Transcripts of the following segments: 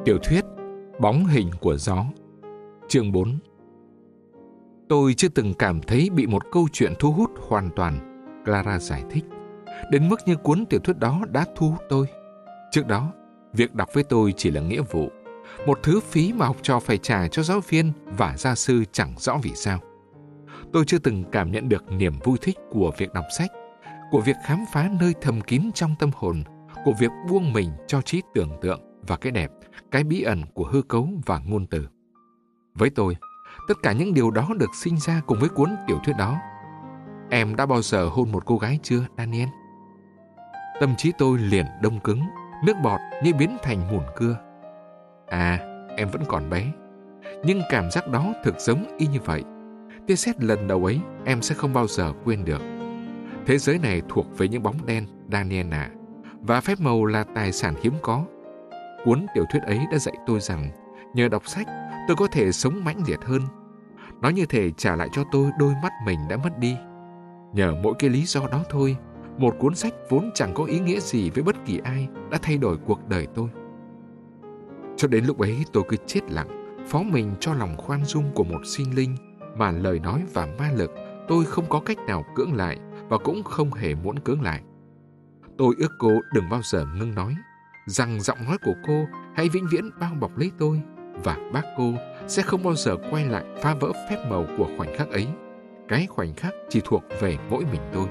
Tiểu thuyết Bóng hình của gió. Chương 4. Tôi chưa từng cảm thấy bị một câu chuyện thu hút hoàn toàn, Clara giải thích, đến mức như cuốn tiểu thuyết đó đã thu hút tôi. Trước đó, việc đọc với tôi chỉ là nghĩa vụ, một thứ phí mà học trò phải trả cho giáo viên và gia sư chẳng rõ vì sao. Tôi chưa từng cảm nhận được niềm vui thích của việc đọc sách, của việc khám phá nơi thầm kín trong tâm hồn, của việc buông mình cho trí tưởng tượng và cái đẹp, cái bí ẩn của hư cấu và ngôn từ. Với tôi, tất cả những điều đó được sinh ra cùng với cuốn tiểu thuyết đó. Em đã bao giờ hôn một cô gái chưa, Daniel? Tâm trí tôi liền đông cứng, nước bọt như biến thành mùn cưa. À, em vẫn còn bé. Nhưng cảm giác đó thực giống y như vậy. Tia sét lần đầu ấy em sẽ không bao giờ quên được. Thế giới này thuộc về những bóng đen, Daniel ạ. Và phép màu là tài sản hiếm có. Cuốn tiểu thuyết ấy đã dạy tôi rằng nhờ đọc sách tôi có thể sống mãnh liệt hơn. Nó như thể trả lại cho tôi đôi mắt mình đã mất đi. Nhờ mỗi cái lý do đó thôi, một cuốn sách vốn chẳng có ý nghĩa gì với bất kỳ ai đã thay đổi cuộc đời tôi. Cho đến lúc ấy tôi cứ chết lặng, phó mình cho lòng khoan dung của một sinh linh mà lời nói và ma lực tôi không có cách nào cưỡng lại và cũng không hề muốn cưỡng lại. Tôi ước cô đừng bao giờ ngưng nói, rằng giọng nói của cô hãy vĩnh viễn bao bọc lấy tôi, và bác cô sẽ không bao giờ quay lại phá vỡ phép màu của khoảnh khắc ấy. Cái khoảnh khắc chỉ thuộc về mỗi mình tôi.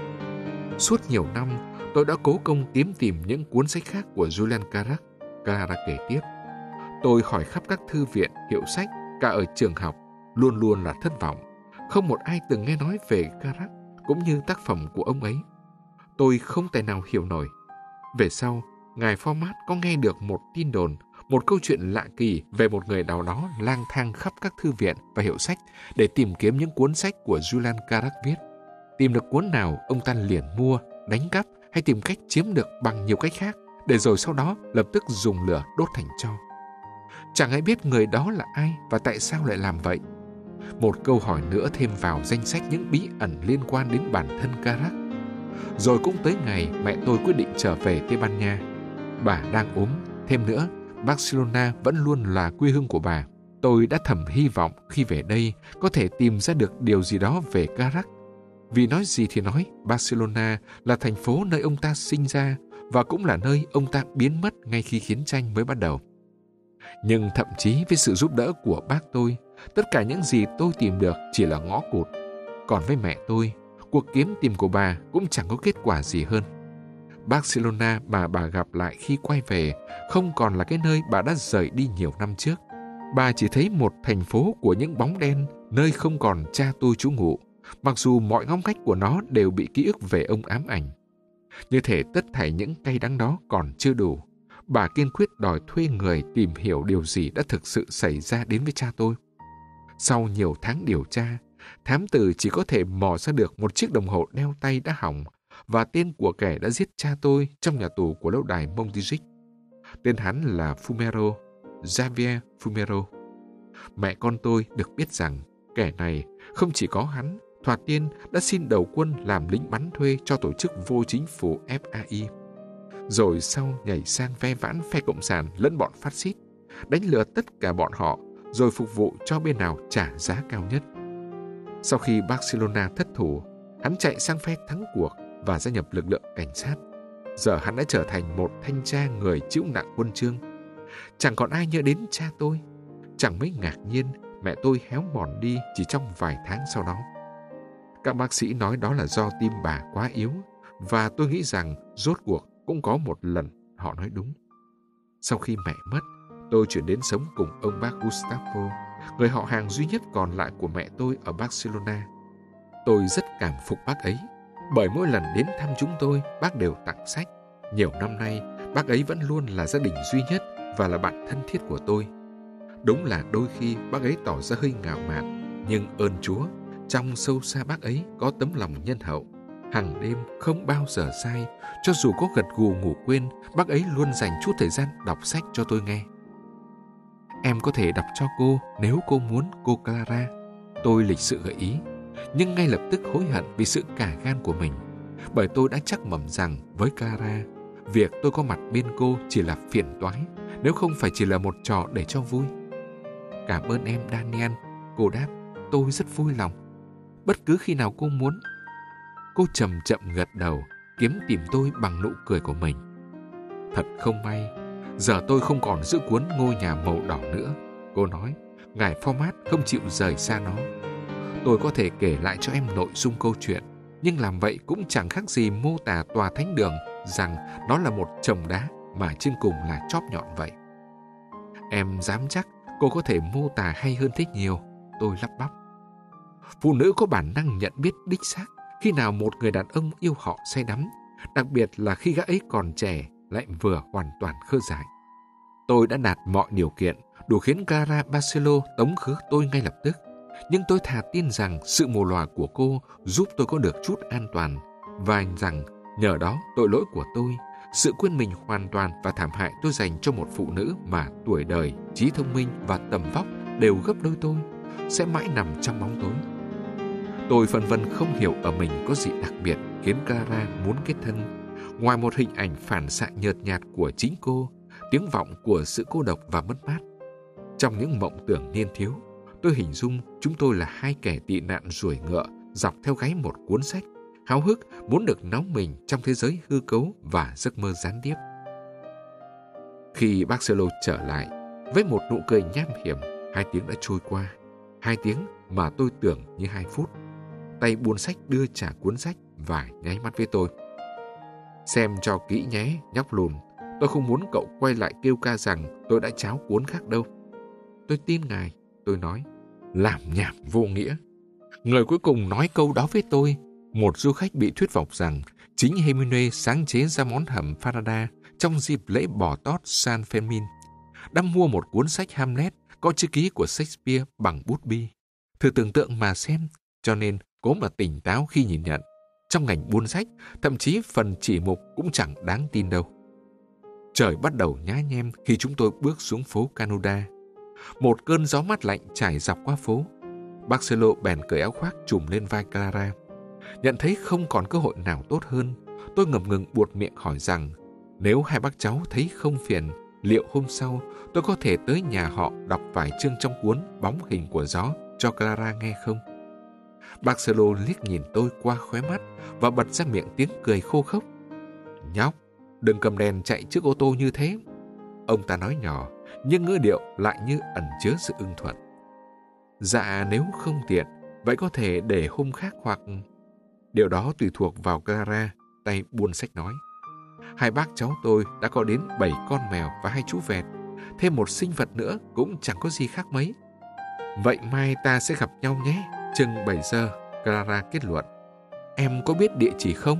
Suốt nhiều năm, tôi đã cố công kiếm tìm những cuốn sách khác của Julian Carac. Clara kể tiếp, tôi hỏi khắp các thư viện, hiệu sách, cả ở trường học, luôn luôn là thất vọng. Không một ai từng nghe nói về Carac cũng như tác phẩm của ông ấy. Tôi không thể nào hiểu nổi. Về sau, ngài Format có nghe được một tin đồn, một câu chuyện lạ kỳ về một người nào đó lang thang khắp các thư viện và hiệu sách để tìm kiếm những cuốn sách của Julian Carac viết. Tìm được cuốn nào, ông ta liền mua, đánh cắp hay tìm cách chiếm được bằng nhiều cách khác, để rồi sau đó lập tức dùng lửa đốt thành tro. Chẳng ai biết người đó là ai và tại sao lại làm vậy. Một câu hỏi nữa thêm vào danh sách những bí ẩn liên quan đến bản thân Carac. Rồi cũng tới ngày mẹ tôi quyết định trở về Tây Ban Nha. Bà đang ốm. Thêm nữa, Barcelona vẫn luôn là quê hương của bà. Tôi đã thầm hy vọng khi về đây có thể tìm ra được điều gì đó về Carac. Vì nói gì thì nói, Barcelona là thành phố nơi ông ta sinh ra và cũng là nơi ông ta biến mất ngay khi chiến tranh mới bắt đầu. Nhưng thậm chí với sự giúp đỡ của bác tôi, tất cả những gì tôi tìm được chỉ là ngõ cụt. Còn với mẹ tôi, cuộc kiếm tìm của bà cũng chẳng có kết quả gì hơn. Barcelona mà bà gặp lại khi quay về không còn là cái nơi bà đã rời đi nhiều năm trước. Bà chỉ thấy một thành phố của những bóng đen, nơi không còn cha tôi trú ngụ, mặc dù mọi ngóc ngách của nó đều bị ký ức về ông ám ảnh. Như thể tất thảy những cay đắng đó còn chưa đủ, bà kiên quyết đòi thuê người tìm hiểu điều gì đã thực sự xảy ra đến với cha tôi. Sau nhiều tháng điều tra, thám tử chỉ có thể mò ra được một chiếc đồng hồ đeo tay đã hỏng và tên của kẻ đã giết cha tôi trong nhà tù của lâu đài Montjuic. Tên hắn là Fumero, Javier Fumero. Mẹ con tôi được biết rằng kẻ này không chỉ có hắn, thoạt tiên đã xin đầu quân làm lính bắn thuê cho tổ chức vô chính phủ FAI. Rồi sau nhảy sang ve vãn phe Cộng sản lẫn bọn phát xít, đánh lừa tất cả bọn họ, rồi phục vụ cho bên nào trả giá cao nhất. Sau khi Barcelona thất thủ, hắn chạy sang phe thắng cuộc và gia nhập lực lượng cảnh sát. Giờ hắn đã trở thành một thanh tra người chịu nặng huân chương. Chẳng còn ai nhớ đến cha tôi. Chẳng mấy ngạc nhiên, mẹ tôi héo mòn đi chỉ trong vài tháng sau đó. Các bác sĩ nói đó là do tim bà quá yếu, và tôi nghĩ rằng rốt cuộc cũng có một lần họ nói đúng. Sau khi mẹ mất, tôi chuyển đến sống cùng ông bác Gustavo, người họ hàng duy nhất còn lại của mẹ tôi ở Barcelona. Tôi rất cảm phục bác ấy, bởi mỗi lần đến thăm chúng tôi, bác đều tặng sách. Nhiều năm nay, bác ấy vẫn luôn là gia đình duy nhất và là bạn thân thiết của tôi. Đúng là đôi khi bác ấy tỏ ra hơi ngạo mạn, nhưng ơn Chúa, trong sâu xa bác ấy có tấm lòng nhân hậu. Hàng đêm không bao giờ sai, cho dù có gật gù ngủ quên, bác ấy luôn dành chút thời gian đọc sách cho tôi nghe. Em có thể đọc cho cô nếu cô muốn, cô Clara. Tôi lịch sự gợi ý, nhưng ngay lập tức hối hận vì sự cả gan của mình. Bởi tôi đã chắc mẩm rằng với Clara, việc tôi có mặt bên cô chỉ là phiền toái, nếu không phải chỉ là một trò để cho vui. Cảm ơn em, Daniel, cô đáp. Tôi rất vui lòng. Bất cứ khi nào cô muốn. Cô chậm chậm gật đầu, kiếm tìm tôi bằng nụ cười của mình. Thật không may, giờ tôi không còn giữ cuốn Ngôi nhà màu đỏ nữa. Cô nói, ngài Format không chịu rời xa nó. Tôi có thể kể lại cho em nội dung câu chuyện, nhưng làm vậy cũng chẳng khác gì mô tả tòa thánh đường rằng nó là một chồng đá mà trên cùng là chóp nhọn vậy. Em dám chắc cô có thể mô tả hay hơn thế nhiều, tôi lắp bắp. Phụ nữ có bản năng nhận biết đích xác khi nào một người đàn ông yêu họ say đắm, đặc biệt là khi gã ấy còn trẻ lại vừa hoàn toàn khơ dại. Tôi đã đạt mọi điều kiện đủ khiến Clara Barcelo tống khứ tôi ngay lập tức, nhưng tôi thà tin rằng sự mù lòa của cô giúp tôi có được chút an toàn, và rằng nhờ đó tội lỗi của tôi, sự quên mình hoàn toàn và thảm hại tôi dành cho một phụ nữ mà tuổi đời, trí thông minh và tầm vóc đều gấp đôi tôi, sẽ mãi nằm trong bóng tối. Tôi phân vân không hiểu ở mình có gì đặc biệt khiến Clara muốn kết thân, ngoài một hình ảnh phản xạ nhợt nhạt của chính cô, tiếng vọng của sự cô độc và mất mát. Trong những mộng tưởng niên thiếu, tôi hình dung chúng tôi là hai kẻ tị nạn ruổi ngựa dọc theo gáy một cuốn sách, háo hức muốn được náo mình trong thế giới hư cấu và giấc mơ gián tiếp. Khi Barcelo trở lại, với một nụ cười nham hiểm, 2 tiếng đã trôi qua. 2 tiếng mà tôi tưởng như 2 phút. Tay buôn sách đưa trả cuốn sách và nháy mắt với tôi. Xem cho kỹ nhé, nhóc lùn. Tôi không muốn cậu quay lại kêu ca rằng tôi đã tráo cuốn khác đâu. Tôi tin ngài, tôi nói. Làm nhảm vô nghĩa. Người cuối cùng nói câu đó với tôi, một du khách bị thuyết phục rằng chính Hemingway sáng chế ra món hầm Farada trong dịp lễ bò tót San Fermin, đã mua một cuốn sách Hamlet có chữ ký của Shakespeare bằng bút bi. Thử tưởng tượng mà xem, cho nên cố mà tỉnh táo khi nhìn nhận. Trong ngành buôn sách, thậm chí phần chỉ mục cũng chẳng đáng tin đâu. Trời bắt đầu nhá nhem khi chúng tôi bước xuống phố Canuda. Một cơn gió mát lạnh trải dọc qua phố. Barcelo bèn cởi áo khoác trùm lên vai Clara. Nhận thấy không còn cơ hội nào tốt hơn, tôi ngập ngừng buột miệng hỏi rằng nếu hai bác cháu thấy không phiền, liệu hôm sau tôi có thể tới nhà họ đọc vài chương trong cuốn Bóng hình của gió cho Clara nghe không? Barcelo liếc nhìn tôi qua khóe mắt và bật ra miệng tiếng cười khô khốc. Nhóc, đừng cầm đèn chạy trước ô tô như thế. Ông ta nói nhỏ, nhưng ngữ điệu lại như ẩn chứa sự ưng thuận. Dạ, nếu không tiện, vậy có thể để hôm khác hoặc... Điều đó tùy thuộc vào Clara, tay buôn sách nói. Hai bác cháu tôi đã có đến 7 con mèo và 2 chú vẹt. Thêm một sinh vật nữa cũng chẳng có gì khác mấy. Vậy mai ta sẽ gặp nhau nhé. Chừng 7 giờ, Clara kết luận. Em có biết địa chỉ không?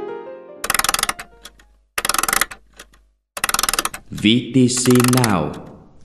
VTC Now.